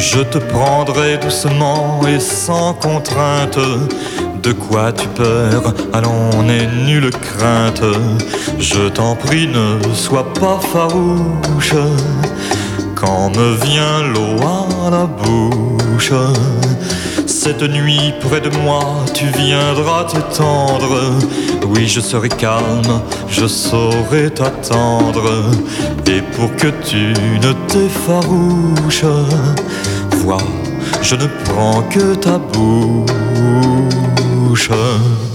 Je te prendrai doucement et sans contrainte. De quoi tu peur? Allons, n'aie nulle crainte. Je t'en prie, ne sois pas farouche. Quand me vient l'eau à la bouche, cette nuit près de moi tu viendras t'étendre. Oui, je serai calme, je saurai t'attendre. Et pour que tu ne t'effarouches, vois, je ne prends que ta bouche.